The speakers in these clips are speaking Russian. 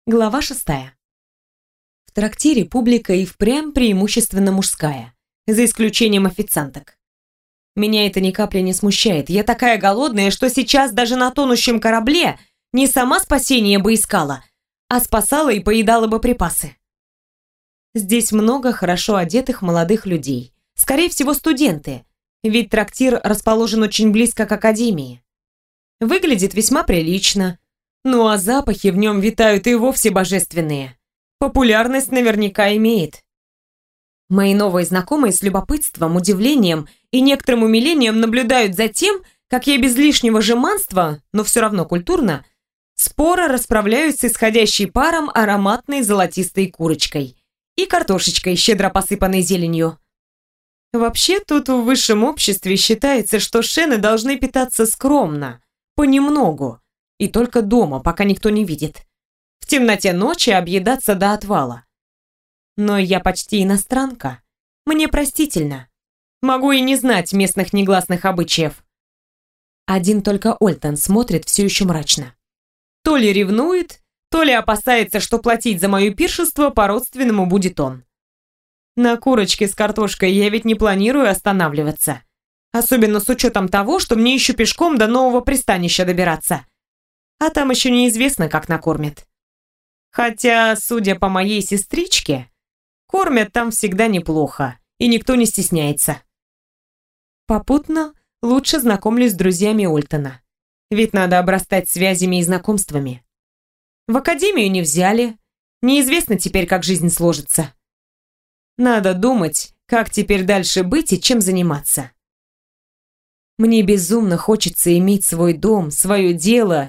Глава 6. В трактире публика и впрямь преимущественно мужская, за исключением официанток. Меня это ни капли не смущает. Я такая голодная, что сейчас даже на тонущем корабле не сама спасение бы искала, а спасала и поедала бы припасы. Здесь много хорошо одетых молодых людей. Скорее всего, студенты, ведь трактир расположен очень близко к академии. Выглядит весьма прилично. Ну а запахи в нем витают и вовсе божественные. Популярность наверняка имеет. Мои новые знакомые с любопытством, удивлением и некоторым умилением наблюдают за тем, как я без лишнего жеманства, но все равно культурно, споро расправляюсь с исходящей паром ароматной золотистой курочкой и картошечкой, щедро посыпанной зеленью. Вообще, тут в высшем обществе считается, что шены должны питаться скромно, понемногу, и только дома, пока никто не видит. В темноте ночи объедаться до отвала. Но я почти иностранка. Мне простительно. Могу и не знать местных негласных обычаев. Один только Ольтон смотрит все еще мрачно. То ли ревнует, то ли опасается, что платить за мое пиршество по-родственному будет он. На курочке с картошкой я ведь не планирую останавливаться. Особенно с учетом того, что мне еще пешком до нового пристанища добираться. А там еще неизвестно, как накормят. Хотя, судя по моей сестричке, кормят там всегда неплохо, и никто не стесняется. Попутно лучше знакомлюсь с друзьями Ольтона. Ведь надо обрастать связями и знакомствами. В академию не взяли. Неизвестно теперь, как жизнь сложится. Надо думать, как теперь дальше быть и чем заниматься. Мне безумно хочется иметь свой дом, свое дело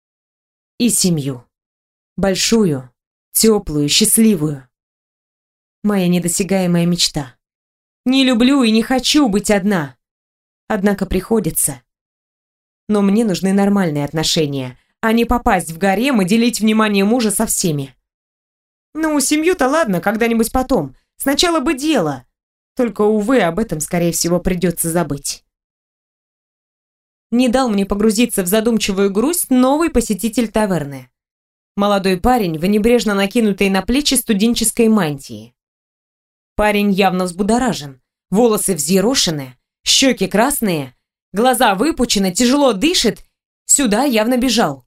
и семью. Большую, теплую, счастливую. Моя недосягаемая мечта. Не люблю и не хочу быть одна. Однако приходится. Но мне нужны нормальные отношения, а не попасть в гарем и делить внимание мужа со всеми. Ну, семью-то ладно, когда-нибудь потом. Сначала бы дело. Только, увы, об этом, скорее всего, придется забыть. Не дал мне погрузиться в задумчивую грусть новый посетитель таверны. Молодой парень в небрежно накинутой на плечи студенческой мантии. Парень явно взбудоражен. Волосы взъерошены, щеки красные, глаза выпучены, тяжело дышит. Сюда явно бежал.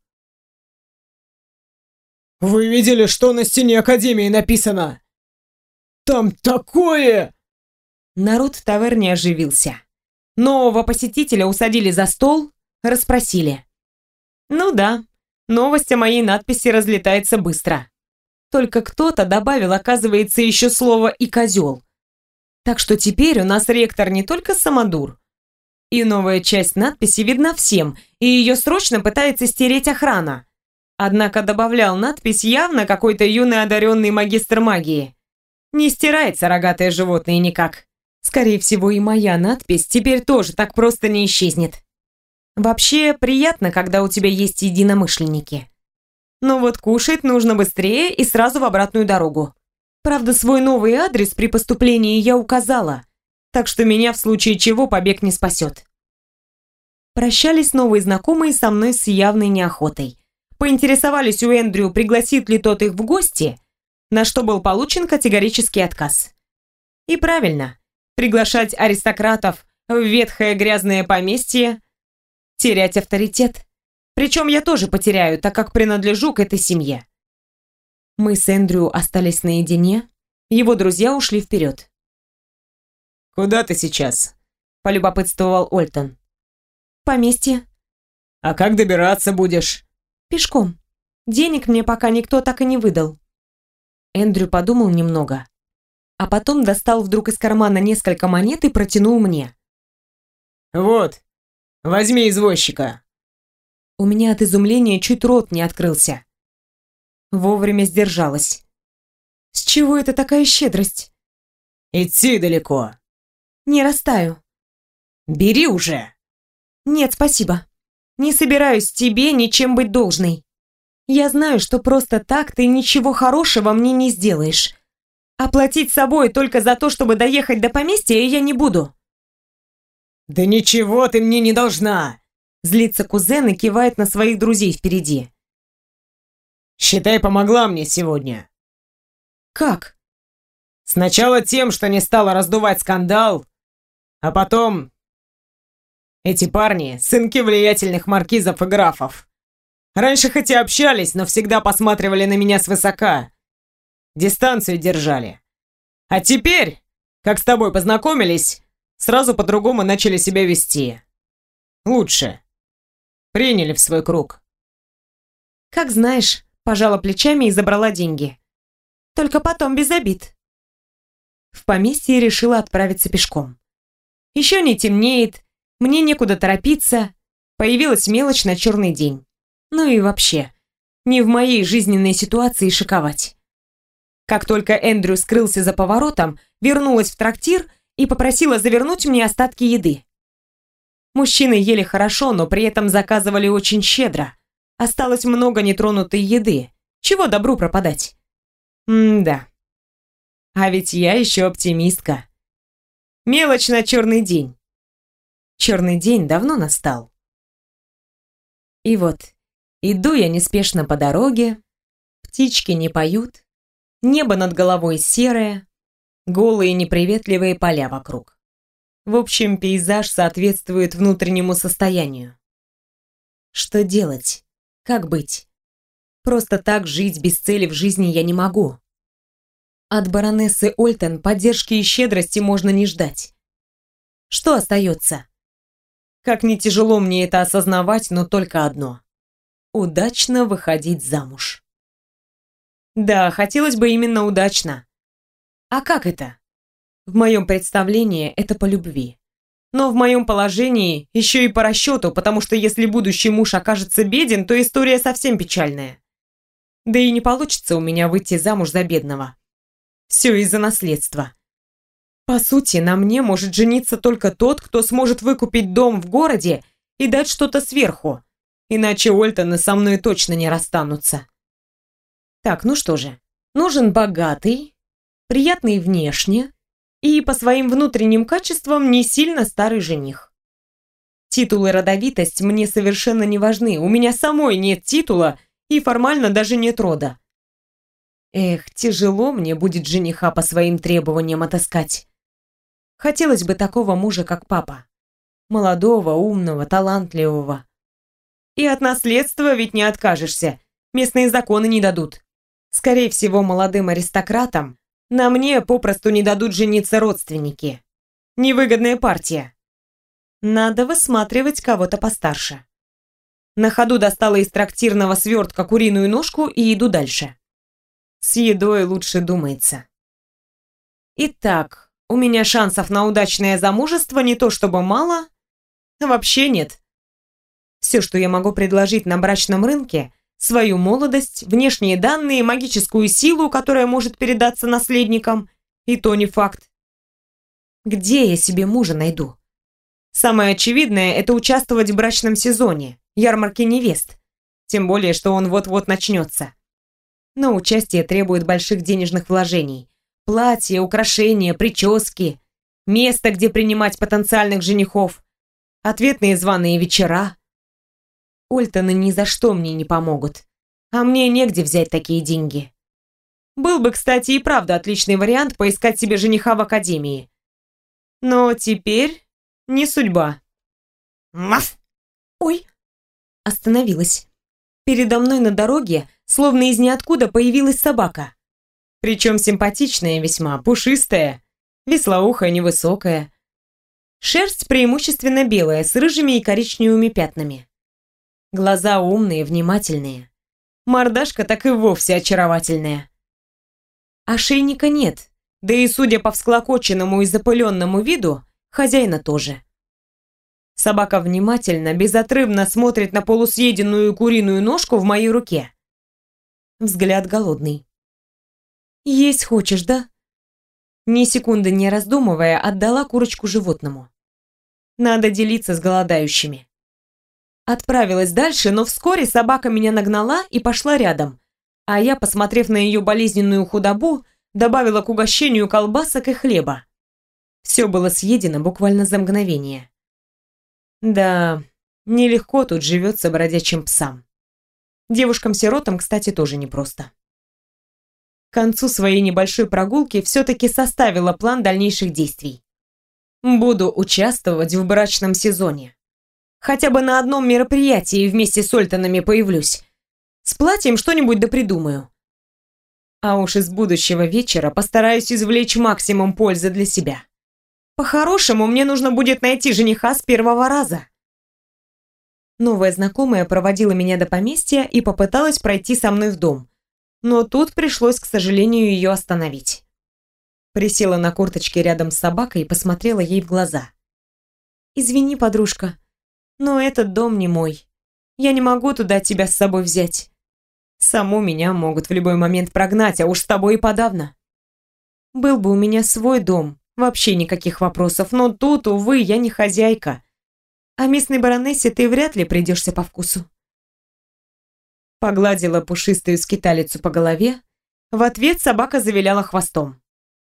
«Вы видели, что на стене Академии написано? Там такое!» Народ в таверне оживился. Нового посетителя усадили за стол, расспросили. Ну да, новость о моей надписи разлетается быстро. Только кто-то добавил, оказывается, еще слово «и козел». Так что теперь у нас ректор не только самодур. И новая часть надписи видна всем, и ее срочно пытается стереть охрана. Однако добавлял надпись явно какой-то юный одаренный магистр магии. Не стирается рогатое животное никак. Скорее всего, и моя надпись теперь тоже так просто не исчезнет. Вообще, приятно, когда у тебя есть единомышленники. Но вот кушать нужно быстрее и сразу в обратную дорогу. Правда, свой новый адрес при поступлении я указала, так что меня в случае чего побег не спасет. Прощались новые знакомые со мной с явной неохотой. Поинтересовались у Эндрю, пригласит ли тот их в гости, на что был получен категорический отказ. И правильно. Приглашать аристократов в ветхое грязное поместье, терять авторитет. Причем я тоже потеряю, так как принадлежу к этой семье. Мы с Эндрю остались наедине, его друзья ушли вперед. «Куда ты сейчас?» – полюбопытствовал Ольтон. «В поместье». «А как добираться будешь?» «Пешком. Денег мне пока никто так и не выдал». Эндрю подумал немного, а потом достал вдруг из кармана несколько монет и протянул мне. «Вот, возьми извозчика». У меня от изумления чуть рот не открылся. Вовремя сдержалась. С чего это такая щедрость? «Идти далеко». «Не растаю». «Бери уже». «Нет, спасибо. Не собираюсь тебе ничем быть должной. Я знаю, что просто так ты ничего хорошего мне не сделаешь. Оплатить собой только за то, чтобы доехать до поместья, я не буду». «Да ничего ты мне не должна!» Злится кузен и кивает на своих друзей впереди. «С считай, помогла мне сегодня. Как? Сначала тем, что не стала раздувать скандал, а потом... Эти парни — сынки влиятельных маркизов и графов. Раньше хоть и общались, но всегда посматривали на меня свысока. Дистанцию держали. А теперь, как с тобой познакомились, сразу по-другому начали себя вести. Лучше. Приняли в свой круг. Как знаешь, пожала плечами и забрала деньги. Только потом без обид. В поместье решила отправиться пешком. Еще не темнеет, мне некуда торопиться, появилась мелочь на черный день. Ну и вообще, не в моей жизненной ситуации шиковать. Как только Эндрю скрылся за поворотом, вернулась в трактир и попросила завернуть мне остатки еды. Мужчины ели хорошо, но при этом заказывали очень щедро. Осталось много нетронутой еды. Чего добру пропадать? Да. А ведь я еще оптимистка. Мелочь на черный день. Черный день давно настал. И вот, иду я неспешно по дороге, птички не поют, небо над головой серое, голые неприветливые поля вокруг. В общем, пейзаж соответствует внутреннему состоянию. Что делать? Как быть? Просто так жить без цели в жизни я не могу. От баронессы Ольтон поддержки и щедрости можно не ждать. Что остается? Как не тяжело мне это осознавать, но только одно. Удачно выходить замуж. Да, хотелось бы именно удачно. А как это? В моем представлении это по любви. Но в моем положении еще и по расчету, потому что если будущий муж окажется беден, то история совсем печальная. Да и не получится у меня выйти замуж за бедного. Все из-за наследства. По сути, на мне может жениться только тот, кто сможет выкупить дом в городе и дать что-то сверху. Иначе Ольтоны со мной точно не расстанутся. Так, ну что же. Нужен богатый, приятный внешне и по своим внутренним качествам не сильно старый жених. Титул и родовитость мне совершенно не важны. У меня самой нет титула и формально даже нет рода. Эх, тяжело мне будет жениха по своим требованиям отыскать. Хотелось бы такого мужа, как папа. Молодого, умного, талантливого. И от наследства ведь не откажешься. Местные законы не дадут. Скорее всего, молодым аристократам на мне попросту не дадут жениться родственники. Невыгодная партия. Надо высматривать кого-то постарше. На ходу достала из трактирного свертка куриную ножку и иду дальше. С едой лучше думается. Итак, у меня шансов на удачное замужество не то чтобы мало, а вообще нет. Все, что я могу предложить на брачном рынке, свою молодость, внешние данные, магическую силу, которая может передаться наследникам, и то не факт. Где я себе мужа найду? Самое очевидное – это участвовать в брачном сезоне, ярмарке невест. Тем более, что он вот-вот начнется. Но участие требует больших денежных вложений. Платья, украшения, прически, место, где принимать потенциальных женихов, ответные званые вечера. Ольтоны ни за что мне не помогут, а мне негде взять такие деньги. Был бы, кстати, и правда отличный вариант поискать себе жениха в академии. Но теперь не судьба. Маф! Ой! Остановилась. Передо мной на дороге, словно из ниоткуда, появилась собака. Причем симпатичная весьма, пушистая, веслоухая, невысокая. Шерсть преимущественно белая, с рыжими и коричневыми пятнами. Глаза умные, внимательные. Мордашка так и вовсе очаровательная. Ошейника нет, да и судя по всклокоченному и запыленному виду, хозяина тоже. Собака внимательно, безотрывно смотрит на полусъеденную куриную ножку в моей руке. Взгляд голодный. «Есть хочешь, да?» Ни секунды не раздумывая, отдала курочку животному. Надо делиться с голодающими. Отправилась дальше, но вскоре собака меня нагнала и пошла рядом, а я, посмотрев на ее болезненную худобу, добавила к угощению колбасок и хлеба. Все было съедено буквально за мгновение. Да, нелегко тут живется бродячим псам. Девушкам-сиротам, кстати, тоже непросто. К концу своей небольшой прогулки все-таки составила план дальнейших действий. Буду участвовать в брачном сезоне. Хотя бы на одном мероприятии вместе с Ольтонами появлюсь. С платьем что-нибудь допридумаю. А уж из будущего вечера постараюсь извлечь максимум пользы для себя. По-хорошему, мне нужно будет найти жениха с первого раза. Новая знакомая проводила меня до поместья и попыталась пройти со мной в дом. Но тут пришлось, к сожалению, ее остановить. Присела на корточке рядом с собакой и посмотрела ей в глаза. «Извини, подружка, но этот дом не мой. Я не могу туда тебя с собой взять. Саму меня могут в любой момент прогнать, а уж с тобой и подавно. Был бы у меня свой дом, вообще никаких вопросов, но тут, увы, я не хозяйка. А местной баронессе ты вряд ли придешься по вкусу». Погладила пушистую скиталицу по голове. В ответ собака завиляла хвостом.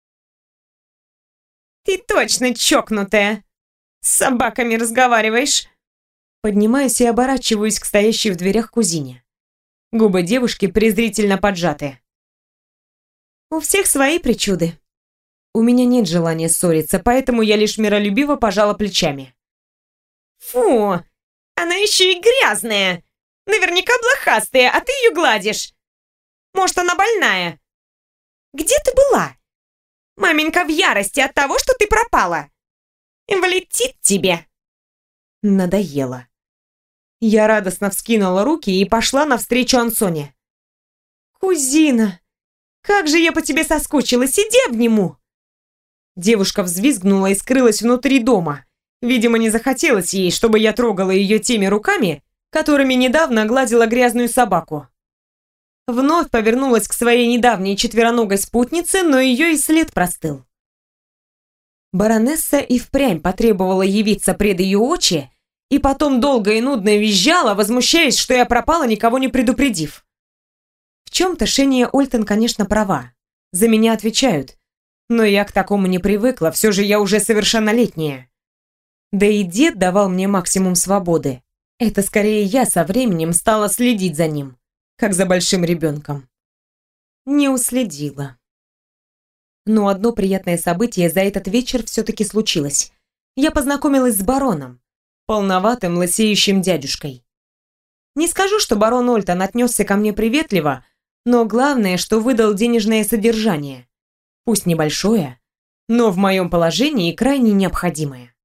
«Ты точно чокнутая! С собаками разговариваешь!» Поднимаюсь и оборачиваюсь к стоящей в дверях кузине. Губы девушки презрительно поджаты. «У всех свои причуды. У меня нет желания ссориться, поэтому я лишь миролюбиво пожала плечами». «Фу! Она еще и грязная! Наверняка блохастая, а ты ее гладишь! Может, она больная? Где ты была? Маменька в ярости от того, что ты пропала! Влетит тебе!» Надоело. Я радостно вскинула руки и пошла навстречу Ансоне. «Кузина, как же я по тебе соскучилась, иди обниму!» Девушка взвизгнула и скрылась внутри дома. Видимо, не захотелось ей, чтобы я трогала ее теми руками, которыми недавно гладила грязную собаку. Вновь повернулась к своей недавней четвероногой спутнице, но ее и след простыл. Баронесса и впрямь потребовала явиться пред ее очи, и потом долго и нудно визжала, возмущаясь, что я пропала, никого не предупредив. В чем-то Шения Ольтон, конечно, права. За меня отвечают. Но я к такому не привыкла, все же я уже совершеннолетняя. Да и дед давал мне максимум свободы. Это скорее я со временем стала следить за ним, как за большим ребенком. Не уследила. Но одно приятное событие за этот вечер все-таки случилось. Я познакомилась с бароном, полноватым лысеющим дядюшкой. Не скажу, что барон Ольтон отнесся ко мне приветливо, но главное, что выдал денежное содержание. Пусть небольшое, но в моем положении крайне необходимое.